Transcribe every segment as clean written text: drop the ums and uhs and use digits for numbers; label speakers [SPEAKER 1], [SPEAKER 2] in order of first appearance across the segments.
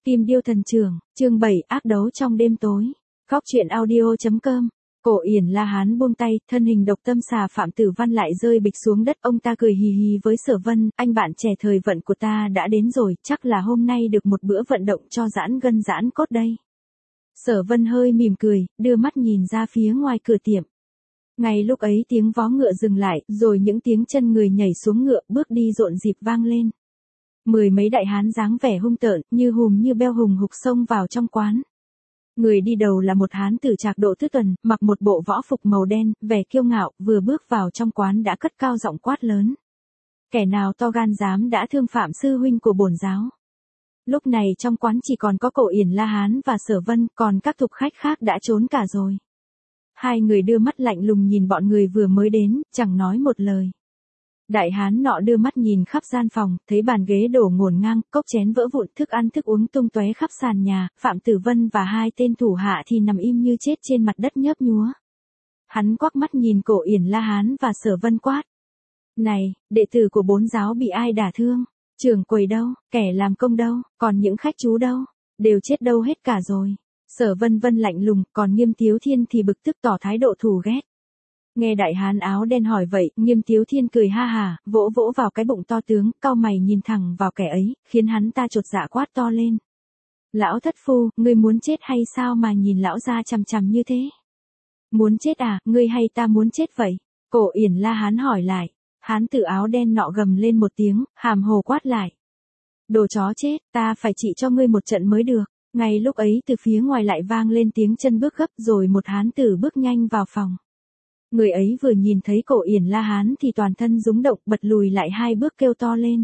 [SPEAKER 1] Kim Điêu Thần Trưởng, chương 7 ác đấu trong đêm tối. Góc truyện audio.com. Cổ Yển La Hán buông tay, thân hình độc tâm xà Phạm Tử Văn lại rơi bịch xuống đất. Ông ta cười hì hì với Sở Vân, anh bạn trẻ thời vận của ta đã đến rồi, chắc là hôm nay được một bữa vận động cho giãn gân giãn cốt đây. Sở Vân hơi mỉm cười, đưa mắt nhìn ra phía ngoài cửa tiệm. Ngay lúc ấy tiếng vó ngựa dừng lại, rồi những tiếng chân người nhảy xuống ngựa bước đi rộn rịp vang lên. Mười mấy đại hán dáng vẻ hung tợn, như hùm như beo hùng hục xông vào trong quán. Người đi đầu là một hán tử trạc độ tứ tuần, mặc một bộ võ phục màu đen, vẻ kiêu ngạo, vừa bước vào trong quán đã cất cao giọng quát lớn. Kẻ nào to gan dám đã thương Phạm sư huynh của bổn giáo. Lúc này trong quán chỉ còn có Cổ Yển La Hán và Sở Vân, còn các thục khách khác đã trốn cả rồi. Hai người đưa mắt lạnh lùng nhìn bọn người vừa mới đến, chẳng nói một lời. Đại hán nọ đưa mắt nhìn khắp gian phòng, thấy bàn ghế đổ ngổn ngang, cốc chén vỡ vụn, thức ăn thức uống tung tóe khắp sàn nhà, Phạm Tử Vân và hai tên thủ hạ thì nằm im như chết trên mặt đất nhớp nhúa. Hắn quắc mắt nhìn Cổ Yển La Hán và Sở Vân quát. Này, đệ tử của bốn giáo bị ai đả thương? Trưởng quầy đâu? Kẻ làm công đâu? Còn những khách chú đâu? Đều chết đâu hết cả rồi. Sở Vân Vân lạnh lùng, còn Nghiêm Tiếu Thiên thì bực tức tỏ thái độ thù ghét. Nghe đại hán áo đen hỏi vậy, Nghiêm Tiếu Thiên cười ha hả, vỗ vỗ vào cái bụng to tướng, cau mày nhìn thẳng vào kẻ ấy, khiến hắn ta chột dạ quát to lên. Lão thất phu, ngươi muốn chết hay sao mà nhìn lão ra chằm chằm như thế? Muốn chết à, ngươi hay ta muốn chết vậy? Cổ Yển La Hán hỏi lại. Hán tử áo đen nọ gầm lên một tiếng, hàm hồ quát lại. Đồ chó chết, ta phải trị cho ngươi một trận mới được. Ngay lúc ấy từ phía ngoài lại vang lên tiếng chân bước gấp, rồi một hán tử bước nhanh vào phòng. Người ấy vừa nhìn thấy Cổ Yển La Hán thì toàn thân rúng động, bật lùi lại hai bước kêu to lên.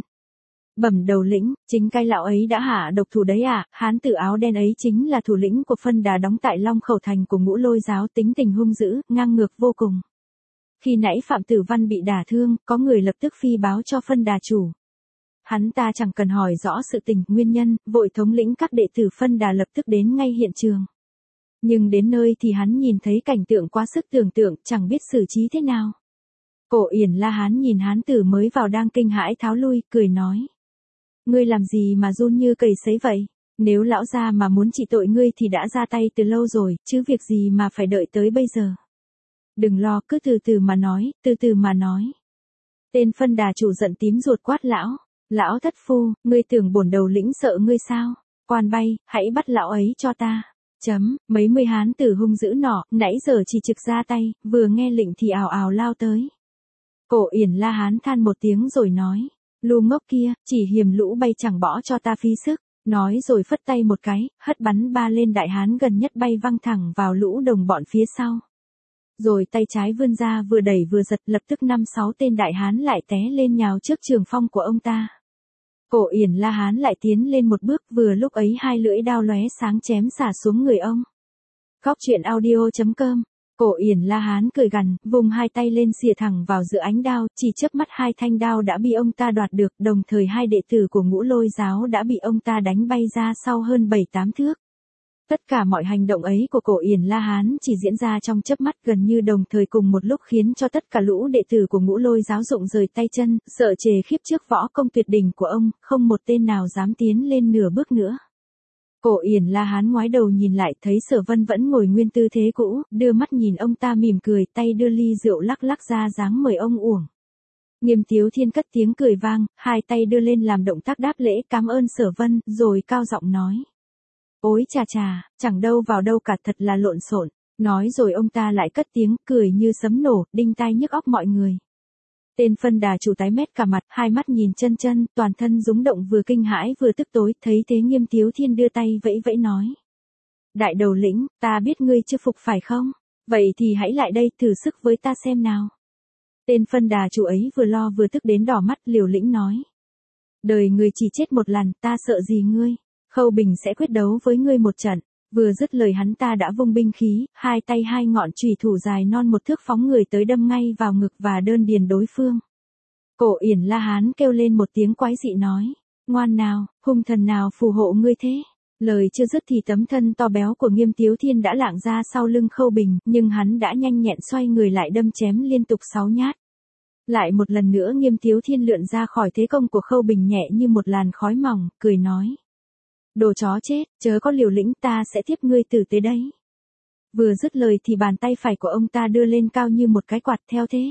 [SPEAKER 1] Bẩm đầu lĩnh, chính cái lão ấy đã hạ độc thủ đấy à? Hán tử áo đen ấy chính là thủ lĩnh của phân đà đóng tại Long Khẩu Thành của Ngũ Lôi giáo, tính tình hung dữ, ngang ngược vô cùng. Khi nãy Phạm Tử Văn bị đả thương, có người lập tức phi báo cho phân đà chủ. Hắn ta chẳng cần hỏi rõ sự tình, nguyên nhân, vội thống lĩnh các đệ tử phân đà lập tức đến ngay hiện trường. Nhưng đến nơi thì hắn nhìn thấy cảnh tượng quá sức tưởng tượng, chẳng biết xử trí thế nào. Cổ Yển La Hán nhìn hán tử mới vào đang kinh hãi tháo lui, cười nói. Ngươi làm gì mà run như cầy sấy vậy? Nếu lão gia mà muốn trị tội ngươi thì đã ra tay từ lâu rồi, chứ việc gì mà phải đợi tới bây giờ. Đừng lo, cứ từ từ mà nói, từ từ mà nói. Tên phân đà chủ giận tím ruột quát lão. Lão thất phu, ngươi tưởng bổn đầu lĩnh sợ ngươi sao? Quan bay, hãy bắt lão ấy cho ta. Mấy mươi hán tử hung dữ nọ, nãy giờ chỉ trực ra tay, vừa nghe lệnh thì ào ào lao tới. Cổ Yển La Hán than một tiếng rồi nói. Lu ngốc kia, chỉ hiềm lũ bay chẳng bỏ cho ta phí sức. Nói rồi phất tay một cái, hất bắn ba lên đại hán gần nhất bay văng thẳng vào lũ đồng bọn phía sau. Rồi tay trái vươn ra vừa đẩy vừa giật, lập tức 5-6 tên đại hán lại té lên nhào trước trường phong của ông ta. Cổ Yển La Hán lại tiến lên một bước, vừa lúc ấy hai lưỡi đao lóe sáng chém xả xuống người ông. Góc truyện audio.com. Cổ Yển La Hán cười gằn, vùng hai tay lên xìa thẳng vào giữa ánh đao, chỉ chớp mắt hai thanh đao đã bị ông ta đoạt được, đồng thời hai đệ tử của Ngũ Lôi giáo đã bị ông ta đánh bay ra sau hơn 7-8 thước. Tất cả mọi hành động ấy của Cổ Yển La Hán chỉ diễn ra trong chớp mắt, gần như đồng thời cùng một lúc, khiến cho tất cả lũ đệ tử của Ngũ Lôi giáo rụng rời tay chân, sợ chề khiếp trước võ công tuyệt đỉnh của ông, không một tên nào dám tiến lên nửa bước nữa. Cổ Yển La Hán ngoái đầu nhìn lại, thấy Sở Vân vẫn ngồi nguyên tư thế cũ, đưa mắt nhìn ông ta mỉm cười, tay đưa ly rượu lắc lắc ra dáng mời ông uổng. Nghiêm Tiếu Thiên cất tiếng cười vang, hai tay đưa lên làm động tác đáp lễ cảm ơn Sở Vân, rồi cao giọng nói. Ôi chà chà, chẳng đâu vào đâu cả, thật là lộn xộn. Nói rồi ông ta lại cất tiếng cười như sấm nổ, đinh tai nhức óc mọi người. Tên phân đà chủ tái mét cả mặt, hai mắt nhìn chân chân, toàn thân rúng động, vừa kinh hãi vừa tức tối. Thấy thế Nghiêm Tiếu Thiên đưa tay vẫy vẫy nói. Đại đầu lĩnh, ta biết ngươi chưa phục phải không? Vậy thì hãy lại đây thử sức với ta xem nào. Tên phân đà chủ ấy vừa lo vừa tức đến đỏ mắt, liều lĩnh nói. Đời người chỉ chết một lần, ta sợ gì ngươi? Khâu Bình sẽ quyết đấu với ngươi một trận. Vừa dứt lời hắn ta đã vung binh khí, hai tay hai ngọn chùy thủ dài non một thước phóng người tới đâm ngay vào ngực và đơn điền đối phương. Cổ Yển La Hán kêu lên một tiếng quái dị nói. Ngoan nào, hung thần nào phù hộ ngươi thế? Lời chưa dứt thì tấm thân to béo của Nghiêm Tiếu Thiên đã lạng ra sau lưng Khâu Bình, nhưng hắn đã nhanh nhẹn xoay người lại đâm chém liên tục 6 nhát. Lại một lần nữa Nghiêm Tiếu Thiên lượn ra khỏi thế công của Khâu Bình nhẹ như một làn khói mỏng, cười nói. Đồ chó chết, chớ có liều lĩnh, ta sẽ tiếp ngươi tử tế đấy. Vừa dứt lời thì bàn tay phải của ông ta đưa lên cao như một cái quạt theo thế.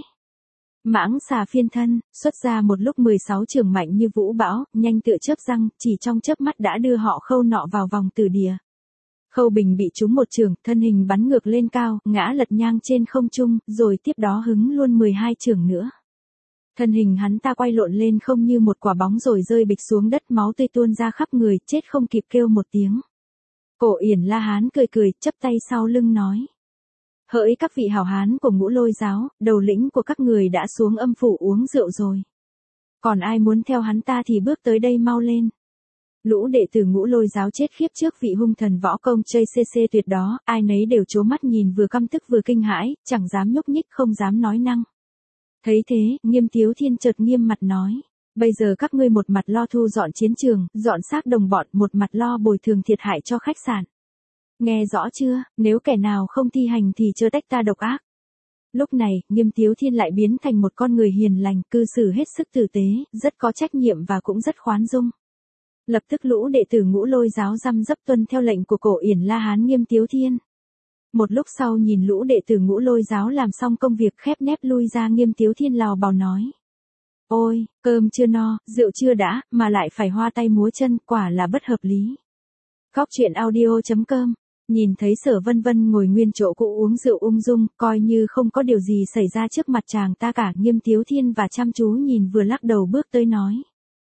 [SPEAKER 1] Mãng xà phiên thân, xuất ra một lúc 16 chưởng mạnh như vũ bão, nhanh tựa chớp răng, chỉ trong chớp mắt đã đưa họ Khâu nọ vào vòng tử địa. Khâu Bình bị trúng một chưởng, thân hình bắn ngược lên cao, ngã lật nhang trên không trung, rồi tiếp đó hứng luôn 12 chưởng nữa. Thân hình hắn ta quay lộn lên không như một quả bóng rồi rơi bịch xuống đất, máu tươi tuôn ra khắp người, chết không kịp kêu một tiếng. Cổ Yển La Hán cười cười, chắp tay sau lưng nói. Hỡi các vị hảo hán của Ngũ Lôi giáo, đầu lĩnh của các người đã xuống âm phủ uống rượu rồi. Còn ai muốn theo hắn ta thì bước tới đây mau lên. Lũ đệ tử Ngũ Lôi giáo chết khiếp trước vị hung thần võ công JCC tuyệt đó, ai nấy đều trố mắt nhìn, vừa căm tức vừa kinh hãi, chẳng dám nhúc nhích, không dám nói năng. Thấy thế, Nghiêm Tiếu Thiên chợt nghiêm mặt nói. Bây giờ các ngươi một mặt lo thu dọn chiến trường, dọn xác đồng bọn, một mặt lo bồi thường thiệt hại cho khách sạn. Nghe rõ chưa, nếu kẻ nào không thi hành thì chớ trách ta độc ác. Lúc này, Nghiêm Tiếu Thiên lại biến thành một con người hiền lành, cư xử hết sức tử tế, rất có trách nhiệm và cũng rất khoán dung. Lập tức lũ đệ tử Ngũ Lôi giáo răm rắp tuân theo lệnh của Cổ Yển La Hán Nghiêm Tiếu Thiên. Một lúc sau nhìn lũ đệ tử Ngũ Lôi giáo làm xong công việc khép nép lui ra, Nghiêm Tiếu Thiên lào bào nói. Ôi, cơm chưa no, rượu chưa đã, mà lại phải hoa tay múa chân, quả là bất hợp lý. Góc truyện audio.com. Nhìn thấy Sở Vân Vân ngồi nguyên chỗ cũ uống rượu ung dung, coi như không có điều gì xảy ra trước mặt chàng ta cả, Nghiêm Tiếu Thiên và chăm chú nhìn vừa lắc đầu bước tới nói.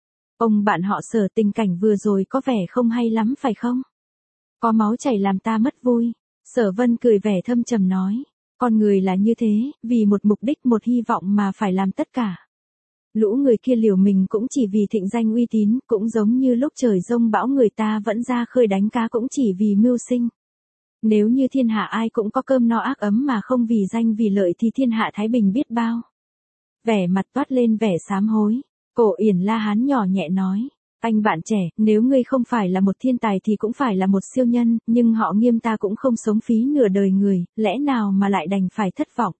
[SPEAKER 1] Ông bạn họ Sở, tình cảnh vừa rồi có vẻ không hay lắm phải không? Có máu chảy làm ta mất vui. Sở Vân cười vẻ thâm trầm nói. Con người là như thế, vì một mục đích, một hy vọng mà phải làm tất cả. Lũ người kia liều mình cũng chỉ vì thịnh danh uy tín, cũng giống như lúc trời giông bão người ta vẫn ra khơi đánh cá cũng chỉ vì mưu sinh. Nếu như thiên hạ ai cũng có cơm no ác ấm mà không vì danh vì lợi thì thiên hạ thái bình biết bao. Vẻ mặt toát lên vẻ sám hối. Cổ Yển La Hán nhỏ nhẹ nói. Anh bạn trẻ, nếu ngươi không phải là một thiên tài thì cũng phải là một siêu nhân, nhưng họ Nghiêm ta cũng không sống phí nửa đời người, lẽ nào mà lại đành phải thất vọng.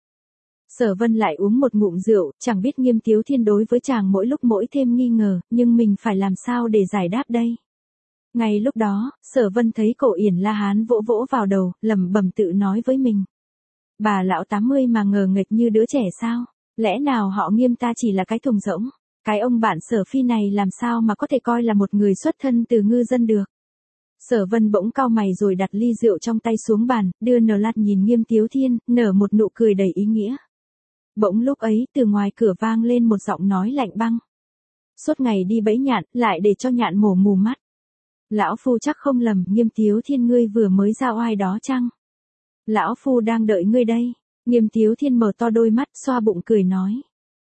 [SPEAKER 1] Sở Vân lại uống một ngụm rượu, chẳng biết Nghiêm Tiếu Thiên đối với chàng mỗi lúc mỗi thêm nghi ngờ, nhưng mình phải làm sao để giải đáp đây. Ngay lúc đó, Sở Vân thấy Cổ Yển La Hán vỗ vỗ vào đầu, lẩm bẩm tự nói với mình. Bà lão 80 mà ngờ nghệch như đứa trẻ sao? Lẽ nào họ Nghiêm ta chỉ là cái thùng rỗng? Cái ông bạn Sở Phi này làm sao mà có thể coi là một người xuất thân từ ngư dân được? Sở Vân bỗng cau mày rồi đặt ly rượu trong tay xuống bàn, đưa nở lạt nhìn Nghiêm Tiếu Thiên, nở một nụ cười đầy ý nghĩa. Bỗng lúc ấy, từ ngoài cửa vang lên một giọng nói lạnh băng. Suốt ngày đi bẫy nhạn, lại để cho nhạn mổ mù mắt. Lão phu chắc không lầm, Nghiêm Tiếu Thiên ngươi vừa mới ra oai đó chăng? Lão phu đang đợi ngươi đây. Nghiêm Tiếu Thiên mở to đôi mắt, xoa bụng cười nói.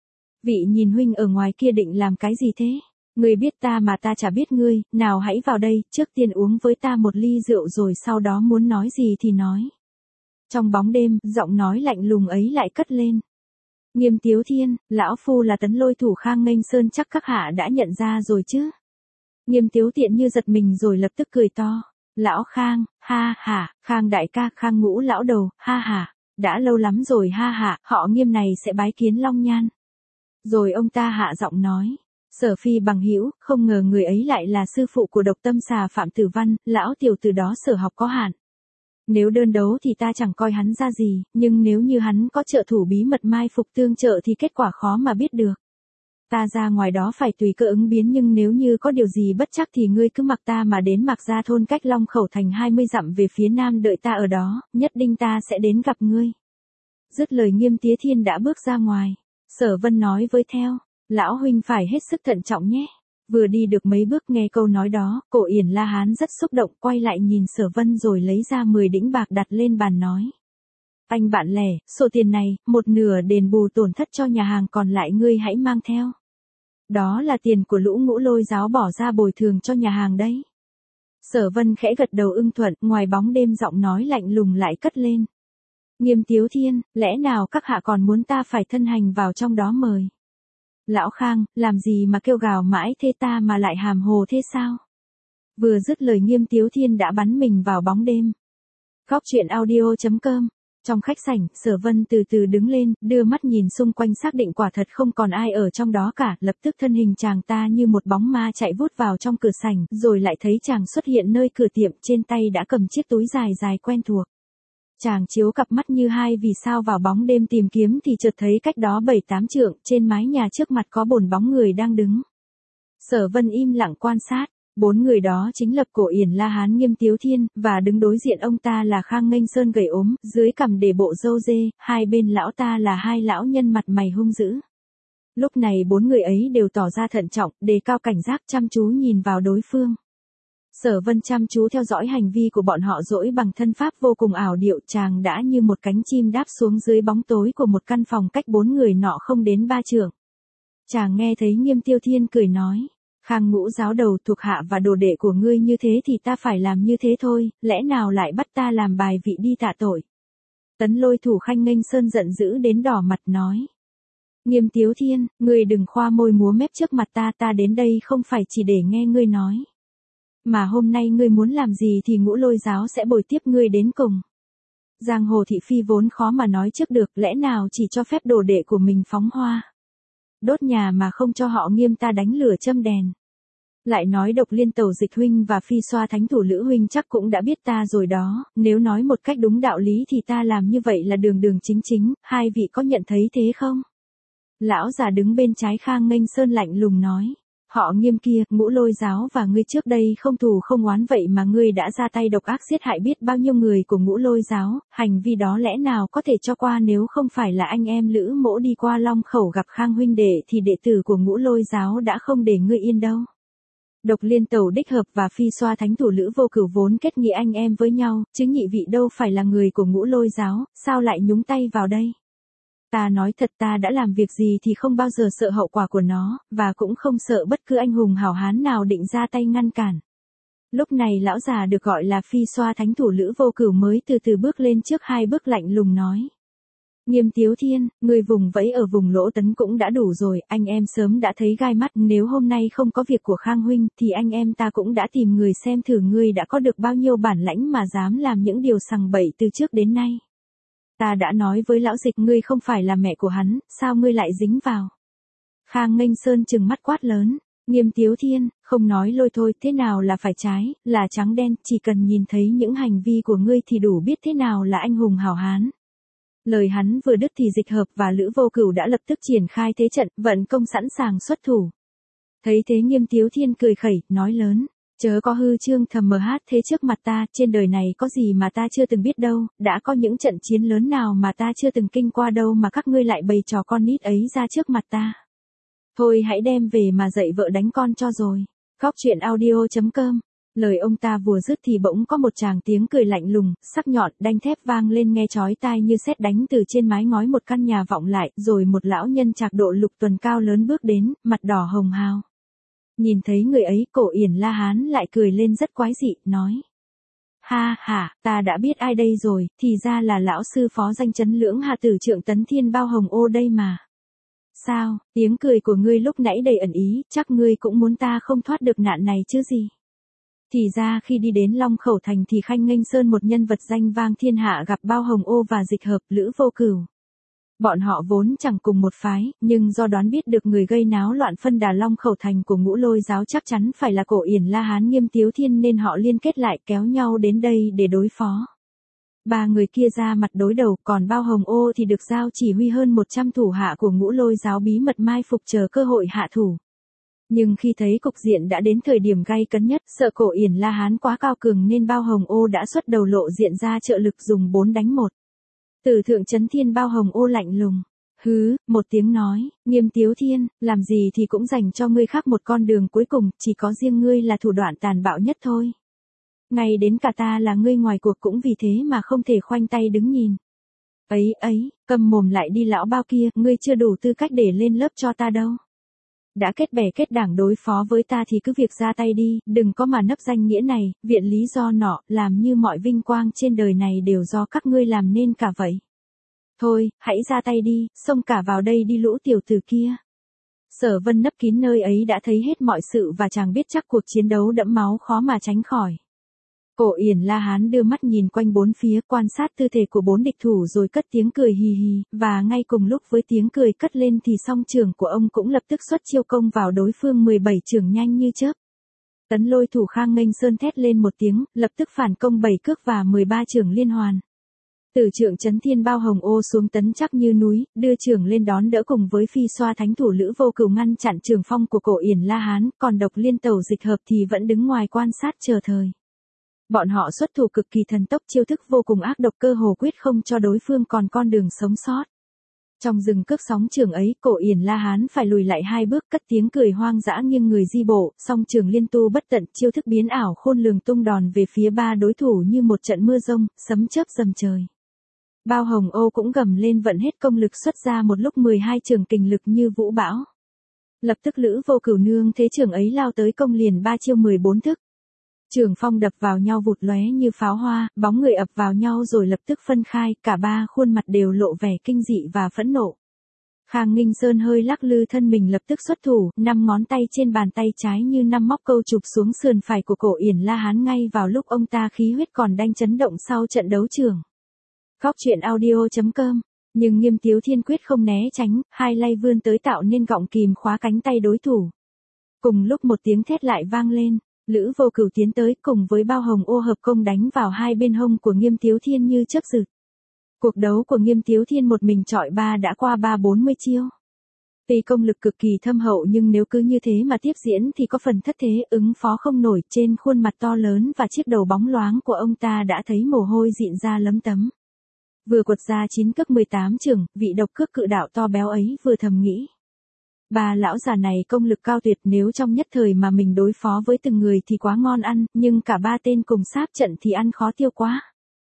[SPEAKER 1] Vị nhìn huynh ở ngoài kia định làm cái gì thế? Ngươi biết ta mà ta chả biết ngươi, nào hãy vào đây, trước tiên uống với ta một ly rượu rồi sau đó muốn nói gì thì nói. Trong bóng đêm, giọng nói lạnh lùng ấy lại cất lên. Nghiêm Tiếu Thiên, lão phu là Tấn Lôi thủ Khang Nghênh Sơn, chắc các hạ đã nhận ra rồi chứ? Nghiêm Tiếu Tiện như giật mình rồi lập tức cười to. Lão Khang, ha ha, Khang đại ca, Khang ngũ lão đầu, ha ha, đã lâu lắm rồi ha ha, họ Nghiêm này sẽ bái kiến Long Nhan. Rồi ông ta hạ giọng nói. Sở Phi bằng hữu, không ngờ người ấy lại là sư phụ của Độc Tâm Xà Phạm Tử Văn, lão tiểu từ đó Sở học có hạn. Nếu đơn đấu thì ta chẳng coi hắn ra gì, nhưng nếu như hắn có trợ thủ bí mật mai phục tương trợ thì kết quả khó mà biết được. Ta ra ngoài đó phải tùy cơ ứng biến, nhưng nếu như có điều gì bất chắc thì ngươi cứ mặc ta mà đến Mạc Gia thôn cách Long Khẩu thành 20 dặm về phía nam đợi ta ở đó, nhất định ta sẽ đến gặp ngươi. Dứt lời Nghiêm Tiếu Thiên đã bước ra ngoài. Sở Vân nói với theo, lão huynh phải hết sức thận trọng nhé. Vừa đi được mấy bước nghe câu nói đó, Cổ Yển La Hán rất xúc động, quay lại nhìn Sở Vân rồi lấy ra 10 đĩnh bạc đặt lên bàn nói. Anh bạn lẻ, số tiền này, một nửa đền bù tổn thất cho nhà hàng, còn lại ngươi hãy mang theo. Đó là tiền của lũ Ngũ Lôi giáo bỏ ra bồi thường cho nhà hàng đấy. Sở Vân khẽ gật đầu ưng thuận, ngoài bóng đêm giọng nói lạnh lùng lại cất lên. Nghiêm Tiếu Thiên, lẽ nào các hạ còn muốn ta phải thân hành vào trong đó mời? Lão Khang, làm gì mà kêu gào mãi thế, ta mà lại hàm hồ thế sao? Vừa dứt lời Nghiêm Tiếu Thiên đã bắn mình vào bóng đêm. Góc truyện audio.com Trong khách sảnh, Sở Vân từ từ đứng lên, đưa mắt nhìn xung quanh xác định quả thật không còn ai ở trong đó cả, lập tức thân hình chàng ta như một bóng ma chạy vút vào trong cửa sảnh, rồi lại thấy chàng xuất hiện nơi cửa tiệm, trên tay đã cầm chiếc túi dài dài quen thuộc. Chàng chiếu cặp mắt như hai vì sao vào bóng đêm tìm kiếm thì chợt thấy cách đó 7-8 trượng, trên mái nhà trước mặt có 4 bóng người đang đứng. Sở Vân im lặng quan sát. 4 người đó chính là Cổ Yển La Hán Nghiêm Tiếu Thiên, và đứng đối diện ông ta là Khang Nghênh Sơn gầy ốm, dưới cằm để bộ râu dê, hai bên lão ta là hai lão nhân mặt mày hung dữ. Lúc này 4 người ấy đều tỏ ra thận trọng, đề cao cảnh giác chăm chú nhìn vào đối phương. Sở Vân chăm chú theo dõi hành vi của bọn họ dỗi bằng thân pháp vô cùng ảo điệu, chàng đã như một cánh chim đáp xuống dưới bóng tối của một căn phòng cách 4 người nọ không đến 3 trượng. Chàng nghe thấy Nghiêm Tiêu Thiên cười nói. Khang Ngũ giáo đầu, thuộc hạ và đồ đệ của ngươi như thế thì ta phải làm như thế thôi, lẽ nào lại bắt ta làm bài vị đi tạ tội. Tấn Lôi thủ Khanh Nghênh Sơn giận dữ đến đỏ mặt nói. Nghiêm Tiếu Thiên, ngươi đừng khoa môi múa mép trước mặt ta đến đây không phải chỉ để nghe ngươi nói. Mà hôm nay ngươi muốn làm gì thì Ngũ Lôi giáo sẽ bồi tiếp ngươi đến cùng. Giang hồ thị phi vốn khó mà nói trước được, lẽ nào chỉ cho phép đồ đệ của mình phóng hoa. Đốt nhà mà không cho họ Nghiêm ta đánh lửa châm đèn. Lại nói Độc Liên Tẩu Dịch huynh và Phi Xoa Thánh thủ Lữ huynh chắc cũng đã biết ta rồi đó, nếu nói một cách đúng đạo lý thì ta làm như vậy là đường đường chính chính, hai vị có nhận thấy thế không? Lão già đứng bên trái Khang Nghênh Sơn lạnh lùng nói. Họ Nghiêm kia, Ngũ Lôi giáo và ngươi trước đây không thù không oán vậy mà ngươi đã ra tay độc ác giết hại biết bao nhiêu người của Ngũ Lôi giáo, hành vi đó lẽ nào có thể cho qua nếu không phải là anh em Lữ Mỗ đi qua Long Khẩu gặp Khang huynh đệ thì đệ tử của Ngũ Lôi giáo đã không để ngươi yên đâu. Độc Liên Tẩu đích hợp và Phi Xoa Thánh thủ Lữ Vô Cửu vốn kết nghĩa anh em với nhau, chứ nhị vị đâu phải là người của Ngũ Lôi giáo, sao lại nhúng tay vào đây? Ta nói thật, ta đã làm việc gì thì không bao giờ sợ hậu quả của nó, và cũng không sợ bất cứ anh hùng hảo hán nào định ra tay ngăn cản. Lúc này lão già được gọi là Phi Xoa Thánh thủ Lữ Vô Cửu mới từ từ bước lên trước 2 bước lạnh lùng nói. Nghiêm Tiếu Thiên, người vùng vẫy ở vùng Lỗ Tấn cũng đã đủ rồi, anh em sớm đã thấy gai mắt, nếu hôm nay không có việc của Khang huynh thì anh em ta cũng đã tìm người xem thử ngươi đã có được bao nhiêu bản lãnh mà dám làm những điều sằng bậy từ trước đến nay. Ta đã nói với lão Dịch ngươi không phải là mẹ của hắn, sao ngươi lại dính vào? Khang Nghênh Sơn trừng mắt quát lớn. Nghiêm Tiếu Thiên, không nói lôi thôi, thế nào là phải trái, là trắng đen, chỉ cần nhìn thấy những hành vi của ngươi thì đủ biết thế nào là anh hùng hảo hán. Lời hắn vừa đứt thì Dịch Hợp và Lữ Vô Cửu đã lập tức triển khai thế trận, vận công sẵn sàng xuất thủ. Thấy thế Nghiêm Tiếu Thiên cười khẩy, nói lớn. Chớ có hư trương thầm mờ hát thế trước mặt ta, trên đời này có gì mà ta chưa từng biết đâu, đã có những trận chiến lớn nào mà ta chưa từng kinh qua đâu mà các ngươi lại bày trò con nít ấy ra trước mặt ta. Thôi hãy đem về mà dạy vợ đánh con cho rồi. Góc truyện audio.com. Lời ông ta vừa dứt thì bỗng có một tràng tiếng cười lạnh lùng, sắc nhọn, đanh thép vang lên nghe chói tai như sét đánh từ trên mái ngói một căn nhà vọng lại, rồi một lão nhân trạc độ lục tuần cao lớn bước đến, mặt đỏ hồng hào. Nhìn thấy người ấy, Cổ Yển La Hán lại cười lên rất quái dị, nói. Ha ha, ta đã biết ai đây rồi, thì ra là lão sư phó danh chấn lưỡng hạ tử Trượng Tấn Thiên Bao Hồng Ô đây mà. Sao, tiếng cười của ngươi lúc nãy đầy ẩn ý, chắc ngươi cũng muốn ta không thoát được nạn này chứ gì. Thì ra khi đi đến Long Khẩu Thành thì Khanh Nghênh Sơn một nhân vật danh vang thiên hạ gặp Bao Hồng Ô và Dịch Hợp, Lữ Vô Cửu. Bọn họ vốn chẳng cùng một phái, nhưng do đoán biết được người gây náo loạn phân đà Long Khẩu Thành của Ngũ Lôi giáo chắc chắn phải là Cổ Yển La Hán Nghiêm Tiếu Thiên nên họ liên kết lại kéo nhau đến đây để đối phó. 3 người kia ra mặt đối đầu, còn Bao Hồng Ô thì được giao chỉ huy hơn 100 thủ hạ của Ngũ Lôi giáo bí mật mai phục chờ cơ hội hạ thủ. Nhưng khi thấy cục diện đã đến thời điểm gay cấn nhất, sợ Cổ Yển La Hán quá cao cường nên Bao Hồng Ô đã xuất đầu lộ diện ra trợ lực dùng 4 đánh 1. Từ Thượng Chấn Thiên Bao Hồng Ô lạnh lùng. Hứ, một tiếng nói, Nghiêm Tiếu Thiên, làm gì thì cũng dành cho ngươi khác một con đường cuối cùng, chỉ có riêng ngươi là thủ đoạn tàn bạo nhất thôi. Ngay đến cả ta là ngươi ngoài cuộc cũng vì thế mà không thể khoanh tay đứng nhìn. Ấy, cầm mồm lại đi lão Bao kia, ngươi chưa đủ tư cách để lên lớp cho ta đâu. Đã kết bè kết đảng đối phó với ta thì cứ việc ra tay đi, đừng có mà nấp danh nghĩa này, viện lý do nọ, làm như mọi vinh quang trên đời này đều do các ngươi làm nên cả vậy. Thôi, hãy ra tay đi, xông cả vào đây đi lũ tiểu tử kia. Sở Vân nấp kín nơi ấy đã thấy hết mọi sự và chàng biết chắc cuộc chiến đấu đẫm máu khó mà tránh khỏi. Cổ Yển La Hán đưa mắt nhìn quanh bốn phía, quan sát tư thể của bốn địch thủ rồi cất tiếng cười hì hì, và ngay cùng lúc với tiếng cười cất lên thì song trưởng của ông cũng lập tức xuất chiêu công vào đối phương 17 chưởng nhanh như chớp. Tấn Lôi thủ Khang Nghênh Sơn thét lên một tiếng, lập tức phản công 7 cước và 13 chưởng liên hoàn. Tử trượng Chấn Thiên Bao Hồng Ô xuống tấn chắc như núi, đưa chưởng lên đón đỡ cùng với phi xoa thánh thủ Lữ Vô Cửu ngăn chặn trường phong của Cổ Yển La Hán, còn Độc Liên Tẩu Dịch Hợp thì vẫn đứng ngoài quan sát chờ thời. Bọn họ xuất thủ cực kỳ thần tốc, chiêu thức vô cùng ác độc, cơ hồ quyết không cho đối phương còn con đường sống sót. Trong rừng cước sóng trường ấy, Cổ Yển La Hán phải lùi lại 2 bước, cất tiếng cười hoang dã nghiêng người di bộ, song trường liên tu bất tận, chiêu thức biến ảo khôn lường tung đòn về phía ba đối thủ như một trận mưa rông, sấm chớp dầm trời. Bao Hồng Ô cũng gầm lên vận hết công lực xuất ra một lúc 12 trường kình lực như vũ bão. Lập tức Lữ Vô Cửu nương thế trường ấy lao tới công liền 3 chiêu 14 thức. Trường phong đập vào nhau vụt lóe như pháo hoa, bóng người ập vào nhau rồi lập tức phân khai, cả ba khuôn mặt đều lộ vẻ kinh dị và phẫn nộ. Khang Nghênh Sơn hơi lắc lư thân mình lập tức xuất thủ, 5 ngón tay trên bàn tay trái như 5 móc câu chụp xuống sườn phải của Cổ Yển La Hán ngay vào lúc ông ta khí huyết còn đang chấn động sau trận đấu trường. Góc truyện audio.com. Nhưng Nghiêm Tiếu Thiên quyết không né tránh, hai lay vươn tới tạo nên gọng kìm khóa cánh tay đối thủ. Cùng lúc một tiếng thét lại vang lên, Lữ Vô Cửu tiến tới cùng với Bao Hồng Ô hợp công đánh vào hai bên hông của Nghiêm Tiếu Thiên như chớp giật. Cuộc đấu của Nghiêm Tiếu Thiên một mình chọi ba đã qua 30-40 chiêu. Tuy công lực cực kỳ thâm hậu nhưng nếu cứ như thế mà tiếp diễn thì có phần thất thế, ứng phó không nổi. Trên khuôn mặt to lớn và chiếc đầu bóng loáng của ông ta đã thấy mồ hôi dịn ra lấm tấm. Vừa quật ra 9 cấp 18 chưởng, vị độc cước cự đạo to béo ấy vừa thầm nghĩ. Ba lão già này công lực cao tuyệt, nếu trong nhất thời mà mình đối phó với từng người thì quá ngon ăn, nhưng cả ba tên cùng sáp trận thì ăn khó tiêu quá.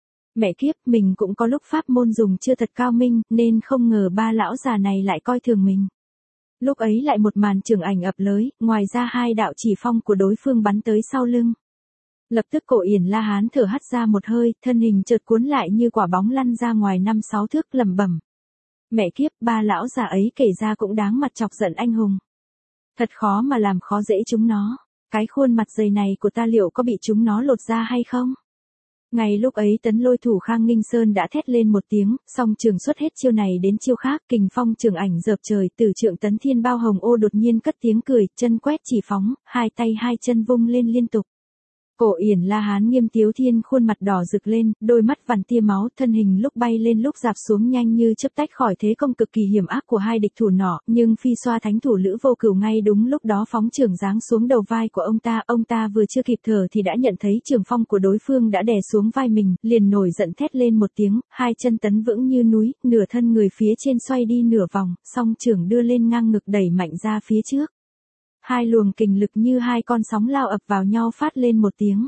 [SPEAKER 1] Mẹ kiếp, mình cũng có lúc pháp môn dùng chưa thật cao minh, nên không ngờ ba lão già này lại coi thường mình. Lúc ấy lại một màn chưởng ảnh ập lới, ngoài ra hai đạo chỉ phong của đối phương bắn tới sau lưng. Lập tức Cổ Yển La Hán thở hắt ra một hơi, thân hình chợt cuốn lại như quả bóng lăn ra ngoài 5-6 thước, lẩm bẩm. Mẹ kiếp, ba lão già ấy kể ra cũng đáng mặt chọc giận anh hùng. Thật khó mà làm khó dễ chúng nó. Cái khuôn mặt dày này của ta liệu có bị chúng nó lột ra hay không? Ngay lúc ấy Tấn Lôi thủ Khang Nghênh Sơn đã thét lên một tiếng, song trường xuất hết chiêu này đến chiêu khác, kình phong trường ảnh dợp trời, Tử trượng Tấn Thiên Bao Hồng Ô đột nhiên cất tiếng cười, chân quét chỉ phóng, hai tay hai chân vung lên liên tục. Cổ Yển La Hán Nghiêm Tiếu Thiên khuôn mặt đỏ rực lên, đôi mắt vằn tia máu, thân hình lúc bay lên lúc dạp xuống nhanh như chớp tách khỏi thế công cực kỳ hiểm ác của hai địch thủ nọ, nhưng phi xoa thánh thủ Lữ Vô Cửu ngay đúng lúc đó phóng chưởng giáng xuống đầu vai của ông ta vừa chưa kịp thở thì đã nhận thấy trường phong của đối phương đã đè xuống vai mình, liền nổi giận thét lên một tiếng, hai chân tấn vững như núi, nửa thân người phía trên xoay đi nửa vòng, song chưởng đưa lên ngang ngực đẩy mạnh ra phía trước. Hai luồng kình lực như hai con sóng lao ập vào nhau phát lên một tiếng.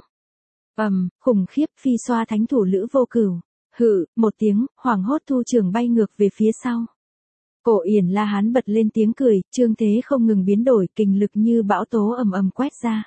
[SPEAKER 1] Khủng khiếp, phi xoa thánh thủ Lữ Vô Cửu. Hự, một tiếng, hoảng hốt thu trường bay ngược về phía sau. Cổ Yển La Hán bật lên tiếng cười, trương thế không ngừng biến đổi, kình lực như bão tố ầm ầm quét ra.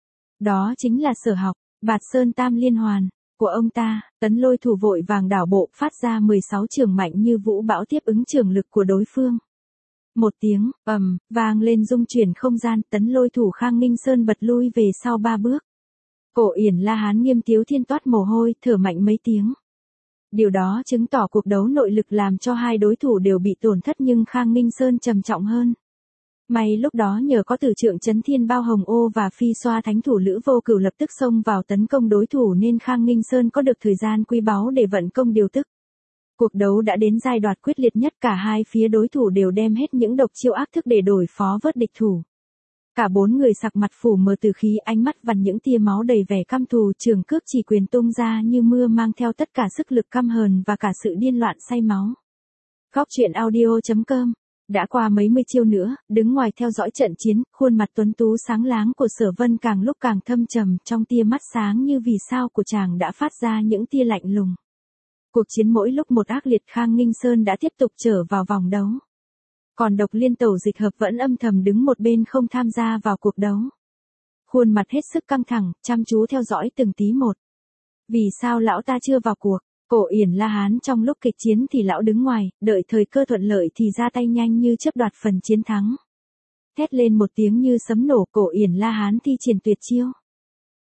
[SPEAKER 1] Đó chính là sở học, Bạt Sơn Tam Liên Hoàn, của ông ta. Tấn Lôi thủ vội vàng đảo bộ, phát ra 16 trường mạnh như vũ bão tiếp ứng trường lực của đối phương. Một tiếng, vang lên rung chuyển không gian, Tấn Lôi thủ Khang Nghênh Sơn bật lui về sau 3 bước. Cổ Yển La Hán Nghiêm Tiếu Thiên toát mồ hôi, thở mạnh mấy tiếng. Điều đó chứng tỏ cuộc đấu nội lực làm cho hai đối thủ đều bị tổn thất nhưng Khang Nghênh Sơn trầm trọng hơn. May lúc đó nhờ có Tử trượng Chấn Thiên Bao Hồng Ô và phi xoa thánh thủ Lữ Vô Cửu lập tức xông vào tấn công đối thủ nên Khang Nghênh Sơn có được thời gian quý báu để vận công điều tức. Cuộc đấu đã đến giai đoạn quyết liệt nhất, cả hai phía đối thủ đều đem hết những độc chiêu ác thức để đối phó vớt địch thủ. Cả bốn người sặc mặt phủ mờ từ khí, ánh mắt vằn những tia máu đầy vẻ căm thù, trường cước chỉ quyền tung ra như mưa mang theo tất cả sức lực căm hờn và cả sự điên loạn say máu. Góc truyện audio.com. Đã qua mấy mươi chiêu nữa, đứng ngoài theo dõi trận chiến, khuôn mặt tuấn tú sáng láng của Sở Vân càng lúc càng thâm trầm, trong tia mắt sáng như vì sao của chàng đã phát ra những tia lạnh lùng. Cuộc chiến mỗi lúc một ác liệt, Khang Nghênh Sơn đã tiếp tục trở vào vòng đấu. Còn Độc Liên Tẩu Dịch Hợp vẫn âm thầm đứng một bên không tham gia vào cuộc đấu. Khuôn mặt hết sức căng thẳng, chăm chú theo dõi từng tí một. Vì sao lão ta chưa vào cuộc? Cổ Yển La Hán trong lúc kịch chiến thì lão đứng ngoài, đợi thời cơ thuận lợi thì ra tay nhanh như chớp đoạt phần chiến thắng. Thét lên một tiếng như sấm nổ, Cổ Yển La Hán thi triển tuyệt chiêu.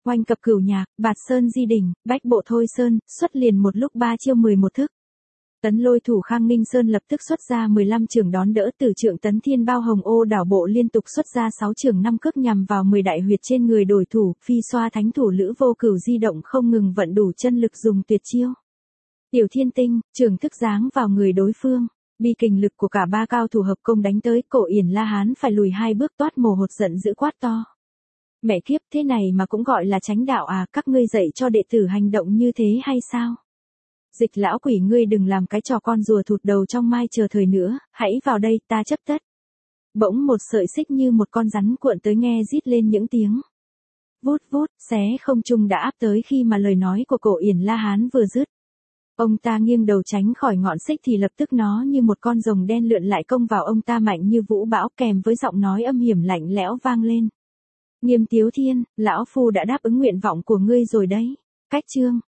[SPEAKER 1] Oanh cập Cửu Nhạc, Bạt Sơn Di Đỉnh, Bách Bộ Thôi Sơn, xuất liền một lúc 3 chiêu 11 thức. Tấn Lôi thủ Khang Ninh Sơn lập tức xuất ra 15 trường đón đỡ, từ trượng Tấn Thiên Bao Hồng Ô đảo bộ liên tục xuất ra 6 trường 5 cước nhằm vào 10 đại huyệt trên người đối thủ, phi xoa thánh thủ Lữ Vô Cửu di động không ngừng vận đủ chân lực dùng tuyệt chiêu. Tiểu Thiên Tinh, trường thức giáng vào người đối phương. Bi kình lực của cả ba cao thủ hợp công đánh tới, Cổ Yển La Hán phải lùi 2 bước, toát mồ hột giận dữ quát to. Mẹ kiếp, thế này mà cũng gọi là chánh đạo à, các ngươi dạy cho đệ tử hành động như thế hay sao? Dịch lão quỷ, ngươi đừng làm cái trò con rùa thụt đầu trong mai chờ thời nữa, hãy vào đây, ta chấp tất. Bỗng một sợi xích như một con rắn cuộn tới, nghe rít lên những tiếng. Vút vút, xé không trung đã áp tới khi mà lời nói của Cổ Yển La Hán vừa dứt. Ông ta nghiêng đầu tránh khỏi ngọn xích thì lập tức nó như một con rồng đen lượn lại công vào ông ta mạnh như vũ bão, kèm với giọng nói âm hiểm lạnh lẽo vang lên. Nghiêm Tiếu Thiên, lão phu đã đáp ứng nguyện vọng của ngươi rồi đấy. Cách chương